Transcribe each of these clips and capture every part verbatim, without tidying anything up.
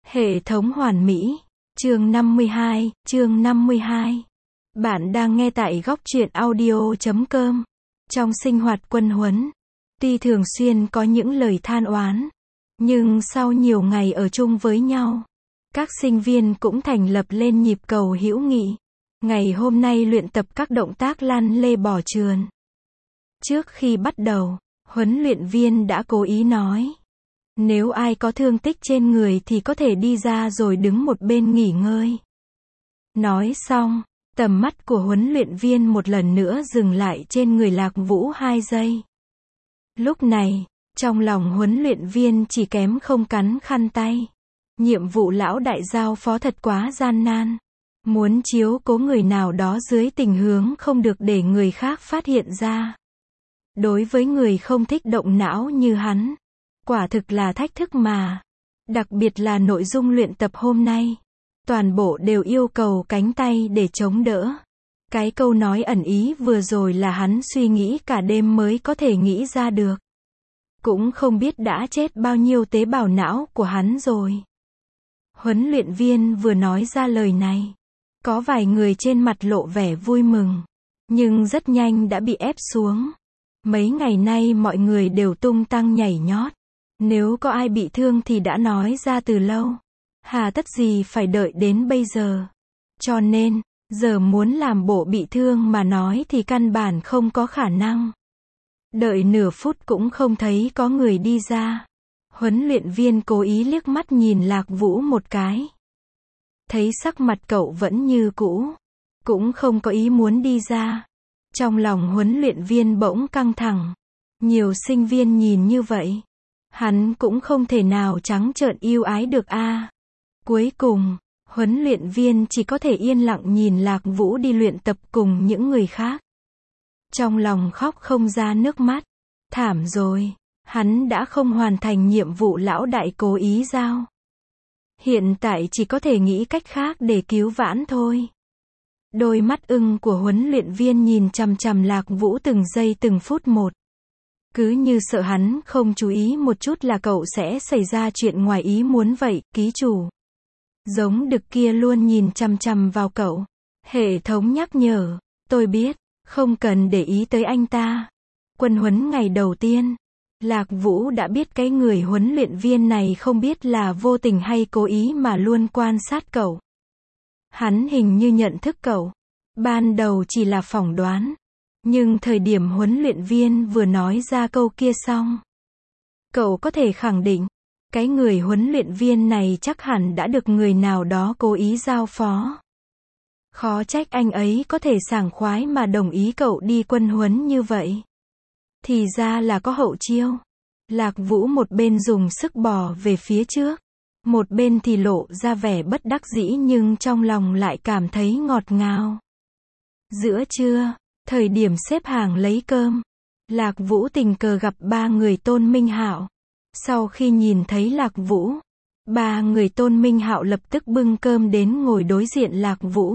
Hệ thống hoàn mỹ. Chương năm mươi hai, chương năm mươi hai. Bạn đang nghe tại góc truyện audio chấm com. Trong sinh hoạt quân huấn, tuy thường xuyên có những lời than oán, nhưng sau nhiều ngày ở chung với nhau, các sinh viên cũng thành lập lên nhịp cầu hữu nghị. Ngày hôm nay luyện tập các động tác lăn lê bò trườn. Trước khi bắt đầu, huấn luyện viên đã cố ý nói, nếu ai có thương tích trên người thì có thể đi ra rồi đứng một bên nghỉ ngơi. Nói xong, tầm mắt của huấn luyện viên một lần nữa dừng lại trên người Lạc Vũ hai giây. Lúc này, trong lòng huấn luyện viên chỉ kém không cắn khăn tay. Nhiệm vụ lão đại giao phó thật quá gian nan. Muốn chiếu cố người nào đó dưới tình huống không được để người khác phát hiện ra. Đối với người không thích động não như hắn, quả thực là thách thức mà. Đặc biệt là nội dung luyện tập hôm nay. Toàn bộ đều yêu cầu cánh tay để chống đỡ. Cái câu nói ẩn ý vừa rồi là hắn suy nghĩ cả đêm mới có thể nghĩ ra được. Cũng không biết đã chết bao nhiêu tế bào não của hắn rồi. Huấn luyện viên vừa nói ra lời này, có vài người trên mặt lộ vẻ vui mừng, nhưng rất nhanh đã bị ép xuống. Mấy ngày nay mọi người đều tung tăng nhảy nhót. Nếu có ai bị thương thì đã nói ra từ lâu. Hà tất gì phải đợi đến bây giờ. Cho nên, giờ muốn làm bộ bị thương mà nói thì căn bản không có khả năng. Đợi nửa phút cũng không thấy có người đi ra. Huấn luyện viên cố ý liếc mắt nhìn Lạc Vũ một cái. Thấy sắc mặt cậu vẫn như cũ, cũng không có ý muốn đi ra. Trong lòng huấn luyện viên bỗng căng thẳng. Nhiều sinh viên nhìn như vậy, hắn cũng không thể nào trắng trợn yêu ái được a. À. Cuối cùng, huấn luyện viên chỉ có thể yên lặng nhìn Lạc Vũ đi luyện tập cùng những người khác. Trong lòng khóc không ra nước mắt. Thảm rồi, hắn đã không hoàn thành nhiệm vụ lão đại cố ý giao. Hiện tại chỉ có thể nghĩ cách khác để cứu vãn thôi. Đôi mắt ưng của huấn luyện viên nhìn chằm chằm Lạc Vũ từng giây từng phút một. Cứ như sợ hắn không chú ý một chút là cậu sẽ xảy ra chuyện ngoài ý muốn vậy, ký chủ. Giống đực kia luôn nhìn chằm chằm vào cậu. Hệ thống nhắc nhở, tôi biết, không cần để ý tới anh ta. Quân huấn ngày đầu tiên, Lạc Vũ đã biết cái người huấn luyện viên này không biết là vô tình hay cố ý mà luôn quan sát cậu. Hắn hình như nhận thức cậu. Ban đầu chỉ là phỏng đoán. Nhưng thời điểm huấn luyện viên vừa nói ra câu kia xong, cậu có thể khẳng định, cái người huấn luyện viên này chắc hẳn đã được người nào đó cố ý giao phó. Khó trách anh ấy có thể sảng khoái mà đồng ý cậu đi quân huấn như vậy. Thì ra là có hậu chiêu. Lạc Vũ một bên dùng sức bò về phía trước, một bên thì lộ ra vẻ bất đắc dĩ nhưng trong lòng lại cảm thấy ngọt ngào. Giữa trưa, thời điểm xếp hàng lấy cơm, Lạc Vũ tình cờ gặp ba người Tôn Minh Hạo. Sau khi nhìn thấy Lạc Vũ, ba người Tôn Minh Hạo lập tức bưng cơm đến ngồi đối diện Lạc Vũ.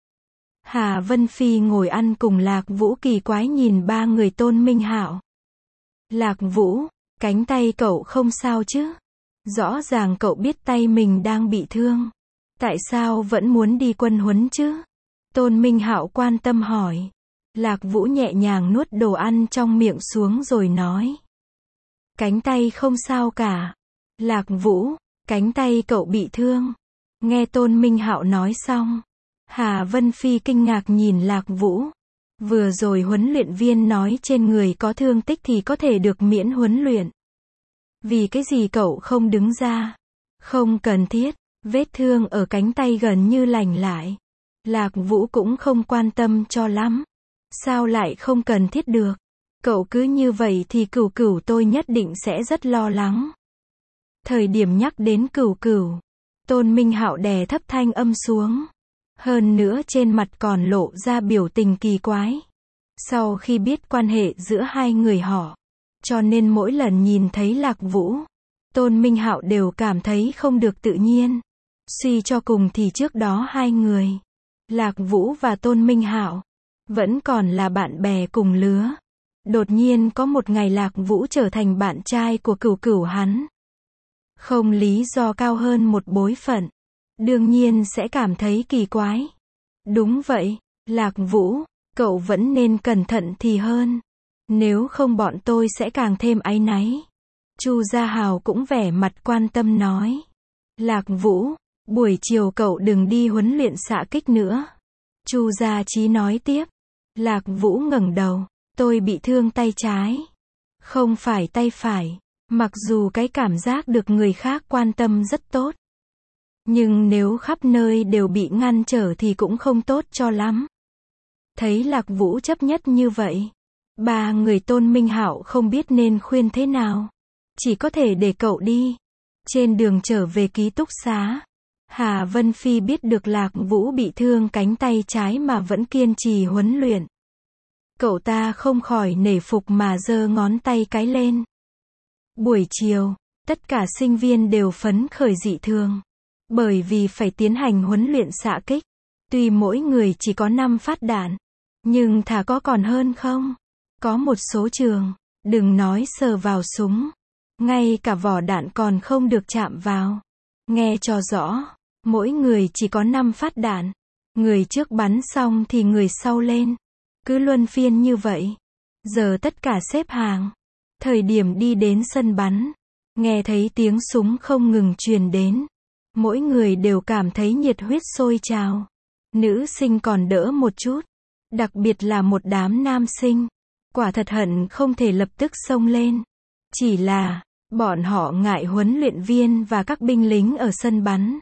Hà Vân Phi ngồi ăn cùng Lạc Vũ kỳ quái nhìn ba người Tôn Minh Hạo. Lạc Vũ, cánh tay cậu không sao chứ? Rõ ràng cậu biết tay mình đang bị thương. Tại sao vẫn muốn đi quân huấn chứ? Tôn Minh Hạo quan tâm hỏi. Lạc Vũ nhẹ nhàng nuốt đồ ăn trong miệng xuống rồi nói. Cánh tay không sao cả. Lạc Vũ, cánh tay cậu bị thương. Nghe Tôn Minh Hạo nói xong, Hà Vân Phi kinh ngạc nhìn Lạc Vũ. Vừa rồi huấn luyện viên nói trên người có thương tích thì có thể được miễn huấn luyện. Vì cái gì cậu không đứng ra? Không cần thiết, vết thương ở cánh tay gần như lành lại. Lạc Vũ cũng không quan tâm cho lắm. Sao lại không cần thiết được? Cậu cứ như vậy thì Cửu Cửu tôi nhất định sẽ rất lo lắng. Thời điểm nhắc đến Cửu Cửu, Tôn Minh Hạo đè thấp thanh âm xuống. Hơn nữa trên mặt còn lộ ra biểu tình kỳ quái. Sau khi biết quan hệ giữa hai người họ, cho nên mỗi lần nhìn thấy Lạc Vũ, Tôn Minh Hạo đều cảm thấy không được tự nhiên. Suy cho cùng thì trước đó hai người, Lạc Vũ và Tôn Minh Hạo, vẫn còn là bạn bè cùng lứa. Đột nhiên có một ngày Lạc Vũ trở thành bạn trai của Cửu Cửu hắn. không lý do cao hơn một bối phận, đương nhiên sẽ cảm thấy kỳ quái. Đúng vậy, Lạc Vũ, cậu vẫn nên cẩn thận thì hơn. Nếu không bọn tôi sẽ càng thêm áy náy. Chu Gia Hào cũng vẻ mặt quan tâm nói. Lạc Vũ, buổi chiều cậu đừng đi huấn luyện xạ kích nữa. Chu Gia Chí nói tiếp. Lạc Vũ ngẩng đầu. Tôi bị thương tay trái. Không phải tay phải. Mặc dù cái cảm giác được người khác quan tâm rất tốt. Nhưng nếu khắp nơi đều bị ngăn trở thì cũng không tốt cho lắm. Thấy Lạc Vũ chấp nhất như vậy. Ba người Tôn Minh Hạo không biết nên khuyên thế nào. Chỉ có thể để cậu đi. Trên đường trở về ký túc xá, Hà Vân Phi biết được Lạc Vũ bị thương cánh tay trái mà vẫn kiên trì huấn luyện. Cậu ta không khỏi nể phục mà giơ ngón tay cái lên. Buổi chiều, tất cả sinh viên đều phấn khởi dị thường. Bởi vì phải tiến hành huấn luyện xạ kích. Tuy mỗi người chỉ có năm phát đạn, nhưng thà có còn hơn không. Có một số trường, đừng nói sờ vào súng. Ngay cả vỏ đạn còn không được chạm vào. Nghe cho rõ, mỗi người chỉ có năm phát đạn. Người trước bắn xong thì người sau lên. Cứ luân phiên như vậy. Giờ tất cả xếp hàng. Thời điểm đi đến sân bắn, nghe thấy tiếng súng không ngừng truyền đến. Mỗi người đều cảm thấy nhiệt huyết sôi trào. Nữ sinh còn đỡ một chút. Đặc biệt là một đám nam sinh. Quả thật hận không thể lập tức xông lên. Chỉ là, bọn họ ngại huấn luyện viên và các binh lính ở sân bắn.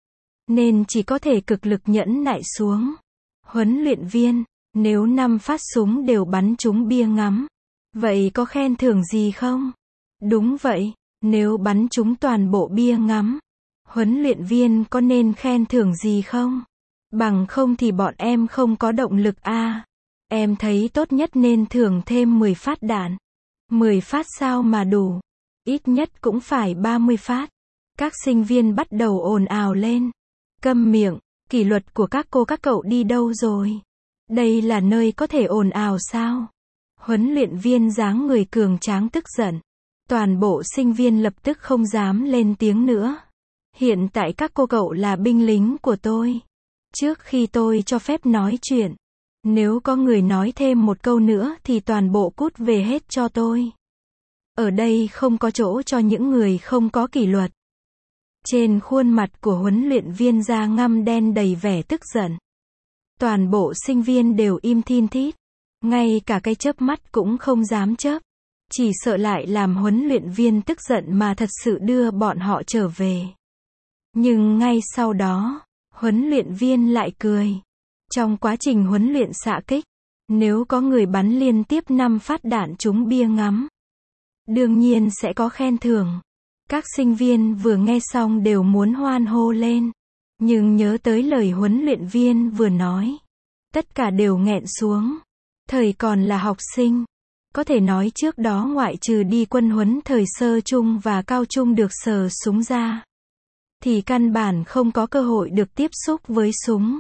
Nên chỉ có thể cực lực nhẫn nại xuống. Huấn luyện viên, nếu năm phát súng đều bắn trúng bia ngắm, vậy có khen thưởng gì không? Đúng vậy, nếu bắn trúng toàn bộ bia ngắm, huấn luyện viên có nên khen thưởng gì không? Bằng không thì bọn em không có động lực a. À, em thấy tốt nhất nên thưởng thêm mười phát đạn. mười phát sao mà đủ? Ít nhất cũng phải ba mươi phát. Các sinh viên bắt đầu ồn ào lên. Câm miệng, kỷ luật của các cô các cậu đi đâu rồi? Đây là nơi có thể ồn ào sao? Huấn luyện viên dáng người cường tráng tức giận. Toàn bộ sinh viên lập tức không dám lên tiếng nữa. Hiện tại các cô cậu là binh lính của tôi. Trước khi tôi cho phép nói chuyện, nếu có người nói thêm một câu nữa thì toàn bộ cút về hết cho tôi. Ở đây không có chỗ cho những người không có kỷ luật. Trên khuôn mặt của huấn luyện viên da ngăm đen đầy vẻ tức giận. Toàn bộ sinh viên đều im thin thít. Ngay cả cái chớp mắt cũng không dám chớp. Chỉ sợ lại làm huấn luyện viên tức giận mà thật sự đưa bọn họ trở về. Nhưng ngay sau đó, huấn luyện viên lại cười. Trong quá trình huấn luyện xạ kích, nếu có người bắn liên tiếp năm phát đạn trúng bia ngắm, đương nhiên sẽ có khen thưởng. Các sinh viên vừa nghe xong đều muốn hoan hô lên. Nhưng nhớ tới lời huấn luyện viên vừa nói. Tất cả đều nghẹn xuống. Thời còn là học sinh. Có thể nói trước đó ngoại trừ đi quân huấn thời sơ trung và cao trung được sờ súng ra, thì căn bản không có cơ hội được tiếp xúc với súng.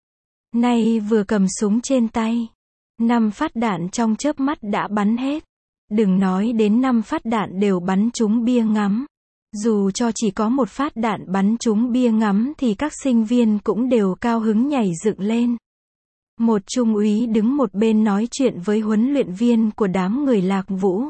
Nay vừa cầm súng trên tay, năm phát đạn trong chớp mắt đã bắn hết. Đừng nói đến năm phát đạn đều bắn trúng bia ngắm. Dù cho chỉ có một phát đạn bắn trúng bia ngắm thì các sinh viên cũng đều cao hứng nhảy dựng lên. Một trung úy đứng một bên nói chuyện với huấn luyện viên của đám người Lạc Vũ.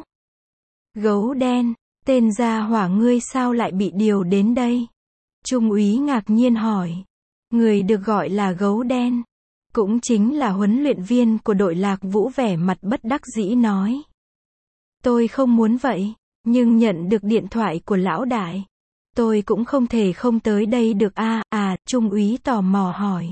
Gấu đen, tên gia hỏa ngươi sao lại bị điều đến đây? Trung úy ngạc nhiên hỏi. Người được gọi là gấu đen, cũng chính là huấn luyện viên của đội Lạc Vũ vẻ mặt bất đắc dĩ nói. Tôi không muốn vậy, nhưng nhận được điện thoại của lão đại. Tôi cũng không thể không tới đây được a. À, à, trung úy tò mò hỏi.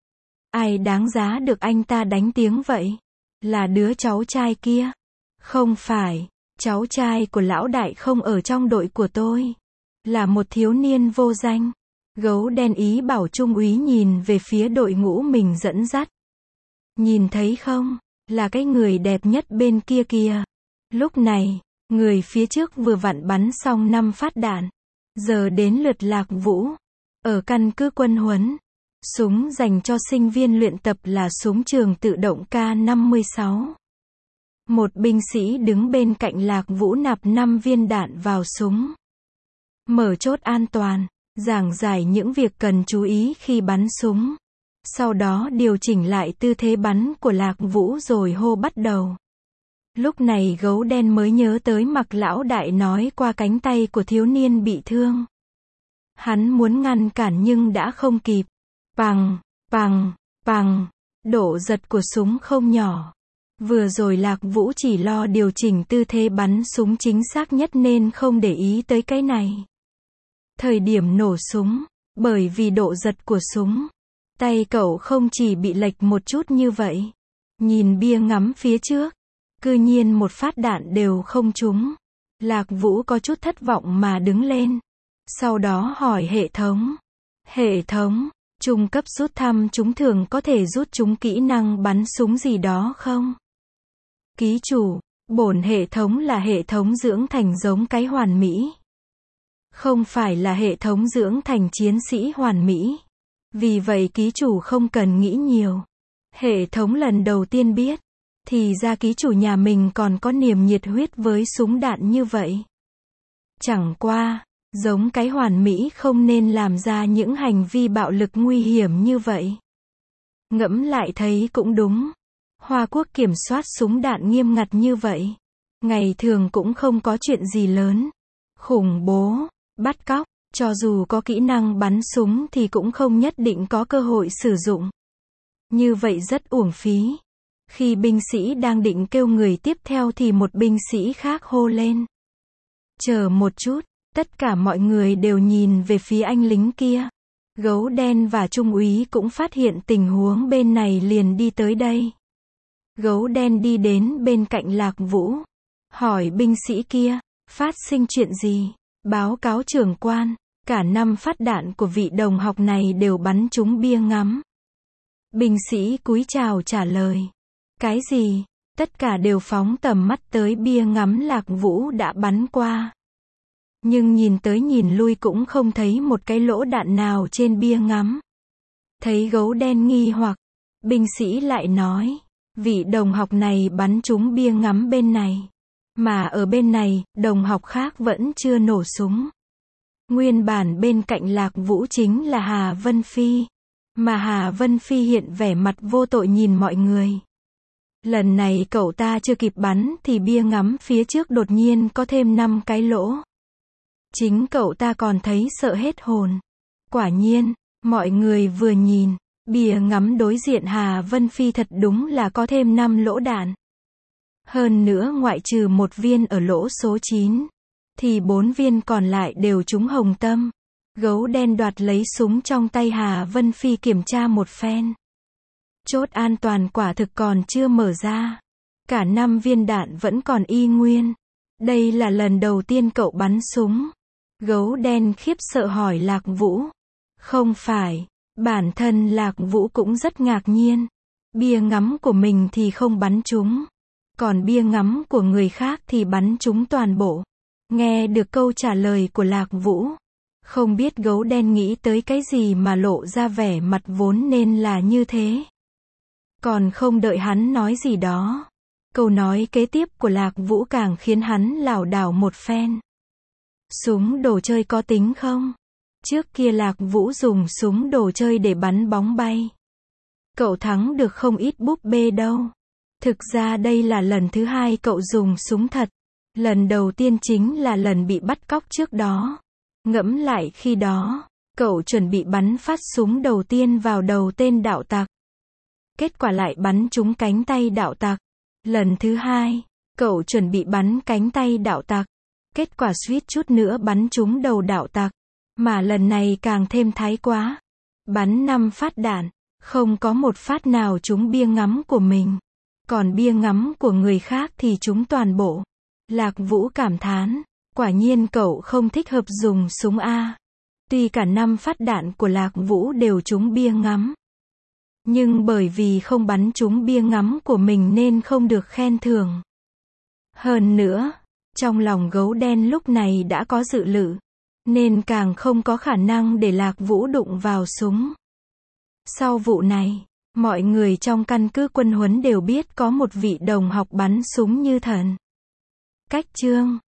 Ai đáng giá được anh ta đánh tiếng vậy? Là đứa cháu trai kia? Không phải, cháu trai của lão đại không ở trong đội của tôi. Là một thiếu niên vô danh. Gấu đen ý bảo trung úy nhìn về phía đội ngũ mình dẫn dắt. Nhìn thấy không? Là cái người đẹp nhất bên kia kìa. Lúc này, người phía trước vừa vặn bắn xong năm phát đạn. Giờ đến lượt Lạc Vũ. Ở căn cứ quân huấn, súng dành cho sinh viên luyện tập là súng trường tự động K năm mươi sáu. Một binh sĩ đứng bên cạnh Lạc Vũ nạp năm viên đạn vào súng. mở chốt an toàn, giảng giải những việc cần chú ý khi bắn súng. Sau đó điều chỉnh lại tư thế bắn của Lạc Vũ rồi hô bắt đầu. Lúc này gấu đen mới nhớ tới Mặc lão đại nói qua cánh tay của thiếu niên bị thương. Hắn muốn ngăn cản nhưng đã không kịp. Pằng, pằng, pằng, độ giật của súng không nhỏ. Vừa rồi Lạc Vũ chỉ lo điều chỉnh tư thế bắn súng chính xác nhất nên không để ý tới cái này. Thời điểm nổ súng, bởi vì độ giật của súng, tay cậu không chỉ bị lệch một chút như vậy. Nhìn bia ngắm phía trước, cư nhiên một phát đạn đều không trúng. Lạc Vũ có chút thất vọng mà đứng lên. Sau đó hỏi hệ thống. Hệ thống, trung cấp rút thăm chúng thường có thể rút chúng kỹ năng bắn súng gì đó không? Ký chủ, bổn hệ thống là hệ thống dưỡng thành giống cái hoàn mỹ. Không phải là hệ thống dưỡng thành chiến sĩ hoàn mỹ. Vì vậy ký chủ không cần nghĩ nhiều. Hệ thống lần đầu tiên biết. Thì ra ký chủ nhà mình còn có niềm nhiệt huyết với súng đạn như vậy. Chẳng qua, giống cái hoàn mỹ không nên làm ra những hành vi bạo lực nguy hiểm như vậy. Ngẫm lại thấy cũng đúng. Hoa Quốc kiểm soát súng đạn nghiêm ngặt như vậy. Ngày thường cũng không có chuyện gì lớn. Khủng bố, bắt cóc, cho dù có kỹ năng bắn súng thì cũng không nhất định có cơ hội sử dụng. Như vậy rất uổng phí. Khi binh sĩ đang định kêu người tiếp theo thì một binh sĩ khác hô lên. Chờ một chút, tất cả mọi người đều nhìn về phía anh lính kia. Gấu đen và trung úy cũng phát hiện tình huống bên này liền đi tới đây. Gấu đen đi đến bên cạnh Lạc Vũ. Hỏi binh sĩ kia, phát sinh chuyện gì? Báo cáo trưởng quan, cả năm phát đạn của vị đồng học này đều bắn trúng bia ngắm. Binh sĩ cúi chào trả lời. Cái gì? Tất cả đều phóng tầm mắt tới bia ngắm Lạc Vũ đã bắn qua. Nhưng nhìn tới nhìn lui cũng không thấy một cái lỗ đạn nào trên bia ngắm. Thấy gấu đen nghi hoặc, binh sĩ lại nói, vị đồng học này bắn trúng bia ngắm bên này. Mà ở bên này, đồng học khác vẫn chưa nổ súng. Nguyên bản bên cạnh Lạc Vũ chính là Hà Vân Phi. Mà Hà Vân Phi hiện vẻ mặt vô tội nhìn mọi người. Lần này cậu ta chưa kịp bắn thì bia ngắm phía trước đột nhiên có thêm năm cái lỗ. Chính cậu ta còn thấy sợ hết hồn. Quả nhiên, mọi người vừa nhìn, bia ngắm đối diện Hà Vân Phi thật đúng là có thêm năm lỗ đạn. Hơn nữa ngoại trừ một viên ở lỗ số chín, thì bốn viên còn lại đều trúng hồng tâm. Gấu đen đoạt lấy súng trong tay Hà Vân Phi kiểm tra một phen. Chốt an toàn quả thực còn chưa mở ra. Cả năm viên đạn vẫn còn y nguyên. Đây là lần đầu tiên cậu bắn súng. Gấu đen khiếp sợ hỏi Lạc Vũ. Không phải, bản thân Lạc Vũ cũng rất ngạc nhiên. Bia ngắm của mình thì không bắn trúng. Còn bia ngắm của người khác thì bắn trúng toàn bộ. Nghe được câu trả lời của Lạc Vũ. Không biết gấu đen nghĩ tới cái gì mà lộ ra vẻ mặt vốn nên là như thế. Còn không đợi hắn nói gì đó. Câu nói kế tiếp của Lạc Vũ càng khiến hắn lảo đảo một phen. Súng đồ chơi có tính không? Trước kia Lạc Vũ dùng súng đồ chơi để bắn bóng bay. Cậu thắng được không ít búp bê đâu. Thực ra đây là lần thứ hai cậu dùng súng thật. Lần đầu tiên chính là lần bị bắt cóc trước đó. Ngẫm lại khi đó, cậu chuẩn bị bắn phát súng đầu tiên vào đầu tên đạo tặc. Kết quả lại bắn trúng cánh tay đạo tặc. Lần thứ hai, cậu chuẩn bị bắn cánh tay đạo tặc. Kết quả suýt chút nữa bắn trúng đầu đạo tặc. Mà lần này càng thêm thái quá. Bắn năm phát đạn, không có một phát nào trúng bia ngắm của mình. Còn bia ngắm của người khác thì trúng toàn bộ. Lạc Vũ cảm thán. Quả nhiên cậu không thích hợp dùng súng A. Tuy cả năm phát đạn của Lạc Vũ đều trúng bia ngắm. Nhưng bởi vì không bắn trúng bia ngắm của mình nên không được khen thưởng. Hơn nữa, trong lòng gấu đen lúc này đã có dự lự. Nên càng không có khả năng để Lạc Vũ đụng vào súng. Sau vụ này, mọi người trong căn cứ quân huấn đều biết có một vị đồng học bắn súng như thần. Cách chương